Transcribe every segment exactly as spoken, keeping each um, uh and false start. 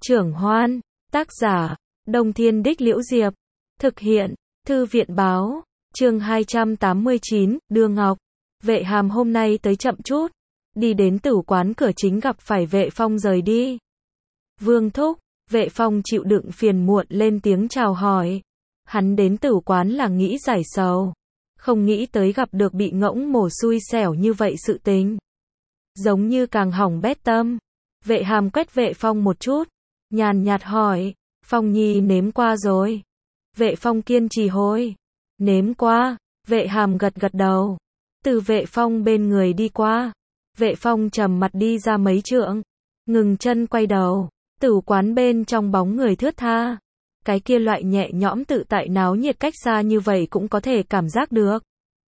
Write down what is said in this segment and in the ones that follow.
Trưởng Hoan, tác giả, Đông Thiên Đích Liễu Diệp, thực hiện, Thư viện báo, chương hai trăm tám mươi chín, Đưa Ngọc. Vệ Hàm hôm nay tới chậm chút, đi đến tử quán cửa chính gặp phải Vệ Phong rời đi. Vương thúc, Vệ Phong chịu đựng phiền muộn lên tiếng chào hỏi. Hắn đến tử quán là nghĩ giải sầu, không nghĩ tới gặp được bị ngỗng mổ xui xẻo như vậy sự tình. Giống như càng hỏng bét tâm. Vệ Hàm quét Vệ Phong một chút, nhàn nhạt hỏi, Phong nhi nếm qua rồi. Vệ Phong kiên trì hồi, nếm qua. Vệ Hàm gật gật đầu, từ Vệ Phong bên người đi qua. Vệ Phong trầm mặt đi ra mấy trượng, ngừng chân quay đầu, tử quán bên trong bóng người thướt tha. Cái kia loại nhẹ nhõm tự tại náo nhiệt cách xa như vậy cũng có thể cảm giác được.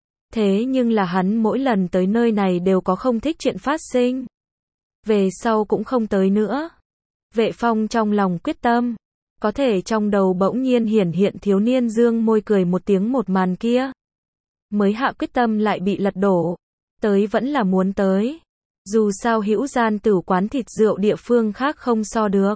Thế nhưng là hắn mỗi lần tới nơi này đều có không thích chuyện phát sinh. Về sau cũng không tới nữa. Vệ Phong trong lòng quyết tâm, có thể trong đầu bỗng nhiên hiển hiện thiếu niên dương môi cười một tiếng một màn kia. Mới hạ quyết tâm lại bị lật đổ. Tới vẫn là muốn tới. Dù sao hữu gian tử quán thịt rượu địa phương khác không so được.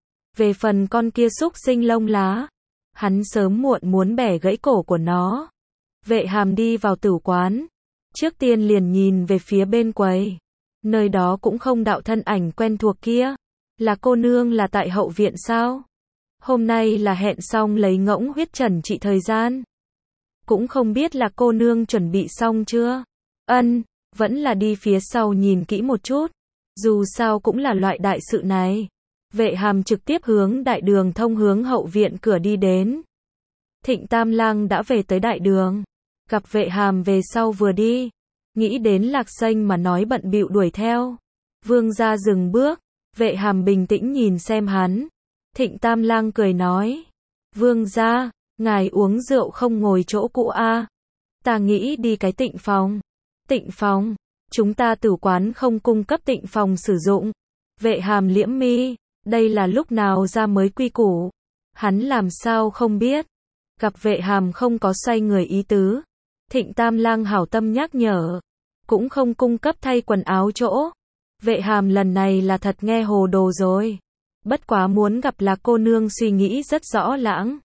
Về phần con kia xúc sinh lông lá, hắn sớm muộn muốn bẻ gãy cổ của nó. Vệ Hàm đi vào tử quán, trước tiên liền nhìn về phía bên quầy. Nơi đó cũng không đạo thân ảnh quen thuộc kia. Là cô nương là tại hậu viện sao? Hôm nay là hẹn xong lấy ngỗng huyết trần trị thời gian. Cũng không biết là cô nương chuẩn bị xong chưa? Ân, vẫn là đi phía sau nhìn kỹ một chút. Dù sao cũng là loại đại sự này. Vệ Hàm trực tiếp hướng đại đường thông hướng hậu viện cửa đi đến. Thịnh Tam Lang đã về tới đại đường. Gặp Vệ Hàm về sau vừa đi. Nghĩ đến Lạc Xanh mà nói bận bịu đuổi theo. Vương gia dừng bước. Vệ Hàm bình tĩnh nhìn xem hắn. Thịnh Tam Lang cười nói. Vương gia, ngài uống rượu không ngồi chỗ cũ a? À? Ta nghĩ đi cái tịnh phòng. Tịnh phòng? Chúng ta tử quán không cung cấp tịnh phòng sử dụng. Vệ Hàm liễm mi. Đây là lúc nào ra mới quy củ. Hắn làm sao không biết. Gặp Vệ Hàm không có xoay người ý tứ. Thịnh Tam Lang hảo tâm nhắc nhở. Cũng không cung cấp thay quần áo chỗ. Vệ Hàm lần này là thật nghe hồ đồ rồi. Bất quá muốn gặp là cô nương suy nghĩ rất rõ lãng.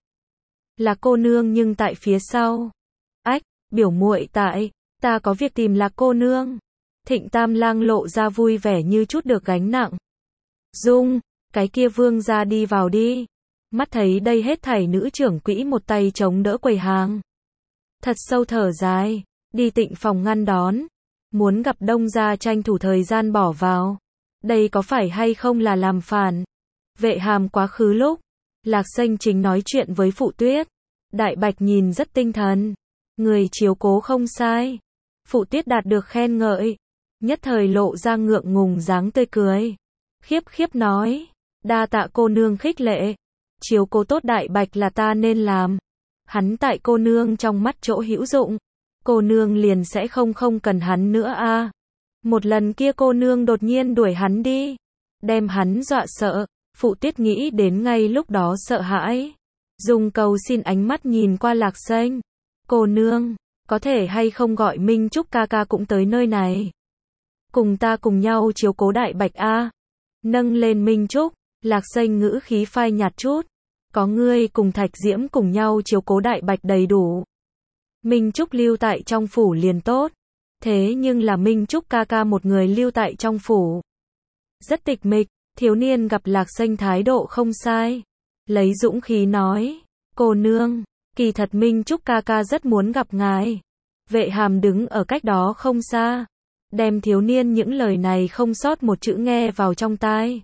Là cô nương nhưng tại phía sau. Ách, biểu muội tại, ta có việc tìm là cô nương. Thịnh Tam Lang lộ ra vui vẻ như chút được gánh nặng. Dung, cái kia vương gia đi vào đi. Mắt thấy đây hết thảy nữ trưởng quỹ một tay chống đỡ quầy hàng. Thật sâu thở dài, đi tịnh phòng ngăn đón. Muốn gặp Đông gia tranh thủ thời gian bỏ vào. Đây có phải hay không là làm phản? Vệ Hàm quá khứ lúc. Lạc Xanh chính nói chuyện với Phụ Tuyết. Đại Bạch nhìn rất tinh thần. Người chiếu cố không sai. Phụ Tuyết đạt được khen ngợi. Nhất thời lộ ra ngượng ngùng dáng tươi cười. Khiếp khiếp nói. Đa tạ cô nương khích lệ. Chiếu cố tốt Đại Bạch là ta nên làm. Hắn tại cô nương trong mắt chỗ hữu dụng. Cô nương liền sẽ không không cần hắn nữa a. À. Một lần kia cô nương đột nhiên đuổi hắn đi. Đem hắn dọa sợ. Phụ Tuyết nghĩ đến ngay lúc đó sợ hãi. Dùng cầu xin ánh mắt nhìn qua Lạc Xanh. Cô nương, có thể hay không gọi Minh Trúc ca ca cũng tới nơi này. Cùng ta cùng nhau chiếu cố Đại Bạch a. À. Nâng lên Minh Trúc, Lạc Xanh ngữ khí phai nhạt chút. Có ngươi cùng Thạch Diễm cùng nhau chiếu cố Đại Bạch đầy đủ. Minh Trúc lưu tại trong phủ liền tốt. Thế nhưng là Minh Trúc ca ca một người lưu tại trong phủ. Rất tịch mịch, thiếu niên gặp Lạc Xanh thái độ không sai. Lấy dũng khí nói. Cô nương, kỳ thật Minh Trúc ca ca rất muốn gặp ngài. Vệ Hàm đứng ở cách đó không xa. Đem thiếu niên những lời này không sót một chữ nghe vào trong tai.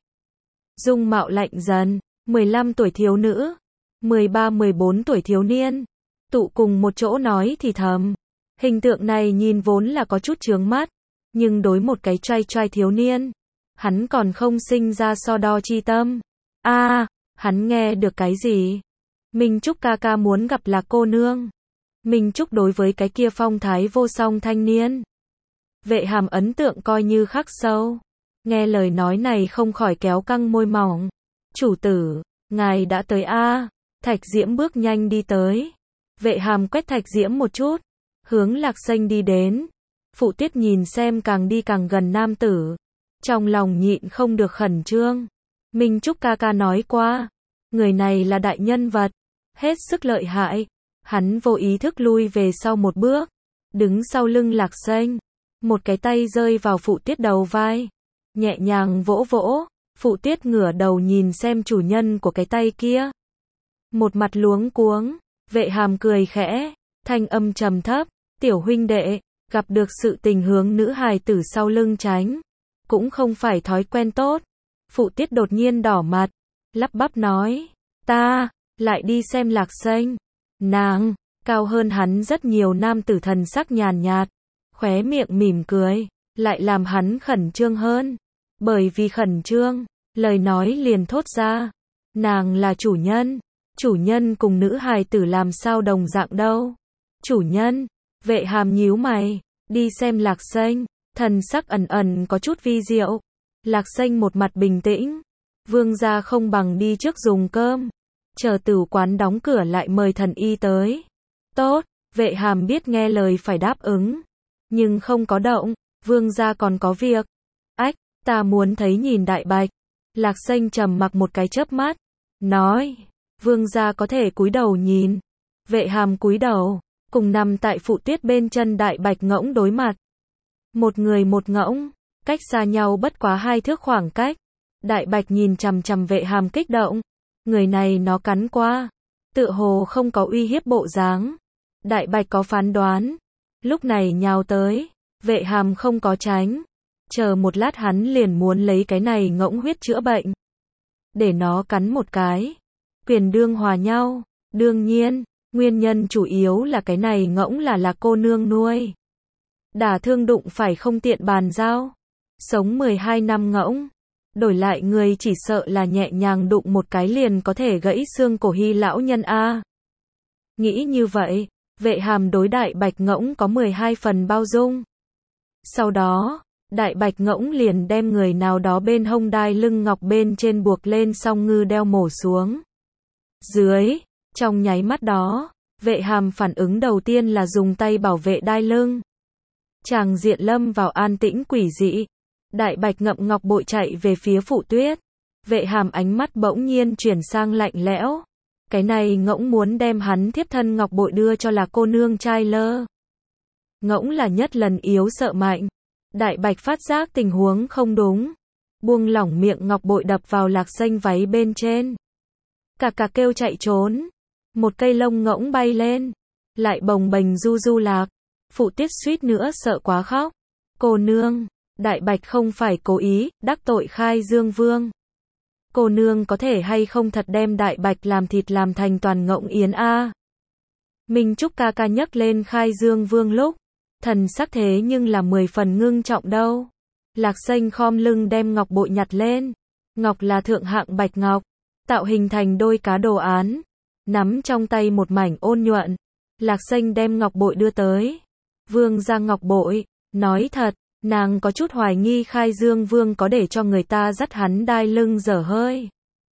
Dung mạo lạnh dần. mười lăm tuổi thiếu nữ. mười ba mười bốn tuổi thiếu niên. Tụ cùng một chỗ nói thì thầm. Hình tượng này nhìn vốn là có chút chướng mắt. Nhưng đối một cái trai trai thiếu niên. Hắn còn không sinh ra so đo chi tâm. a à, hắn nghe được cái gì? Minh Trúc ca ca muốn gặp là cô nương. Minh Trúc đối với cái kia phong thái vô song thanh niên. Vệ Hàm ấn tượng coi như khắc sâu. Nghe lời nói này không khỏi kéo căng môi mỏng. Chủ tử, ngài đã tới a. À. Thạch Diễm bước nhanh đi tới. Vệ Hàm quét Thạch Diễm một chút. Hướng Lạc Xanh đi đến. Phụ Tuyết nhìn xem càng đi càng gần nam tử. Trong lòng nhịn không được khẩn trương. Minh Trúc ca ca nói qua, người này là đại nhân vật, hết sức lợi hại. Hắn vô ý thức lui về sau một bước, đứng sau lưng Lạc Xanh, một cái tay rơi vào Phụ Tiết đầu vai, nhẹ nhàng vỗ vỗ. Phụ Tiết ngửa đầu nhìn xem chủ nhân của cái tay kia, một mặt luống cuống. Vệ Hàm cười khẽ, thanh âm trầm thấp, tiểu huynh đệ, gặp được sự tình hướng nữ hài tử sau lưng tránh, cũng không phải thói quen tốt. Phụ Tiết đột nhiên đỏ mặt, lắp bắp nói, ta, lại đi xem Lạc Xanh. Nàng, cao hơn hắn rất nhiều. Nam tử thần sắc nhàn nhạt, khóe miệng mỉm cười, lại làm hắn khẩn trương hơn. Bởi vì khẩn trương, lời nói liền thốt ra, nàng là chủ nhân. Chủ nhân cùng nữ hài tử làm sao đồng dạng đâu? Chủ nhân, Vệ Hàm nhíu mày, đi xem Lạc Xanh, thần sắc ẩn ẩn có chút vi diệu. Lạc Xanh một mặt bình tĩnh, vương gia không bằng đi trước dùng cơm, chờ tử quán đóng cửa lại mời thần y tới. Tốt, Vệ Hàm biết nghe lời phải đáp ứng, nhưng không có động. Vương gia còn có việc. Ách, ta muốn thấy nhìn Đại Bạch. Lạc Xanh trầm mặc một cái chớp mắt, nói, vương gia có thể cúi đầu nhìn. Vệ Hàm cúi đầu, cùng nằm tại Phụ Tiết bên chân Đại Bạch ngỗng đối mặt. Một người một ngỗng, cách xa nhau bất quá hai thước khoảng cách. Đại Bạch nhìn chằm chằm Vệ Hàm kích động. Người này nó cắn qua, tựa hồ không có uy hiếp bộ dáng. Đại Bạch có phán đoán, lúc này nhào tới. Vệ Hàm không có tránh, chờ một lát hắn liền muốn lấy cái này ngỗng huyết chữa bệnh, để nó cắn một cái, quyền đương hòa nhau. Đương nhiên, nguyên nhân chủ yếu là cái này ngỗng là Lạc cô nương nuôi, đả thương đụng phải không tiện bàn giao. Sống mười hai năm ngỗng, đổi lại người chỉ sợ là nhẹ nhàng đụng một cái liền có thể gãy xương cổ Hy lão nhân a. Nghĩ như vậy, Vệ Hàm đối Đại Bạch ngỗng có mười hai phần bao dung. Sau đó, Đại Bạch ngỗng liền đem người nào đó bên hông đai lưng ngọc bên trên buộc lên song ngư đeo mổ xuống dưới. Trong nháy mắt đó, Vệ Hàm phản ứng đầu tiên là dùng tay bảo vệ đai lưng. Tràng diện lâm vào an tĩnh quỷ dị. Đại Bạch ngậm ngọc bội chạy về phía Phụ Tuyết. Vệ Hàm ánh mắt bỗng nhiên chuyển sang lạnh lẽo. Cái này ngỗng muốn đem hắn thiếp thân ngọc bội đưa cho Lạc cô nương trai lơ. Ngỗng là nhất lần yếu sợ mạnh. Đại Bạch phát giác tình huống không đúng, buông lỏng miệng ngọc bội đập vào Lạc Xanh váy bên trên. Cà cà kêu chạy trốn. Một cây lông ngỗng bay lên, lại bồng bềnh du du lạc. Phụ Tiết suýt nữa sợ quá khóc. Cô nương, Đại Bạch không phải cố ý, đắc tội Khai Dương Vương. Cô nương có thể hay không thật đem Đại Bạch làm thịt làm thành toàn ngỗng yến a? Minh Trúc ca ca nhấc lên Khai Dương Vương lúc, thần sắc thế nhưng là mười phần ngưng trọng đâu. Lạc Xanh khom lưng đem ngọc bội nhặt lên. Ngọc là thượng hạng bạch ngọc, tạo hình thành đôi cá đồ án, nắm trong tay một mảnh ôn nhuận. Lạc Xanh đem ngọc bội đưa tới. Vương ra ngọc bội, nói thật, nàng có chút hoài nghi Khai Dương Vương có để cho người ta dắt hắn đai lưng dở hơi.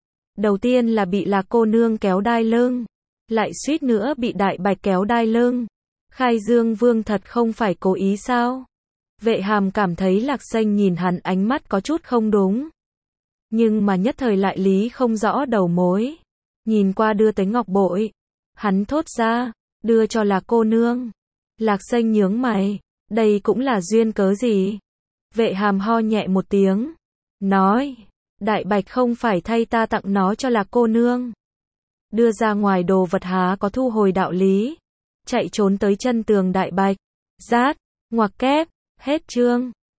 Đầu tiên là bị Lạc cô nương kéo đai lưng, lại suýt nữa bị Đại Bạch kéo đai lưng. Khai Dương Vương thật không phải cố ý sao? Vệ Hàm cảm thấy Lạc Xanh nhìn hắn ánh mắt có chút không đúng, nhưng mà nhất thời lại lý không rõ đầu mối. Nhìn qua đưa tới ngọc bội, hắn thốt ra, đưa cho Lạc cô nương. Lạc Xanh nhướng mày, đây cũng là duyên cớ gì? Vệ Hàm ho nhẹ một tiếng, nói, Đại Bạch không phải thay ta tặng nó cho Lạc cô nương. Đưa ra ngoài đồ vật há có thu hồi đạo lý. Chạy trốn tới chân tường Đại Bạch, rát, ngoặc kép, hết chương.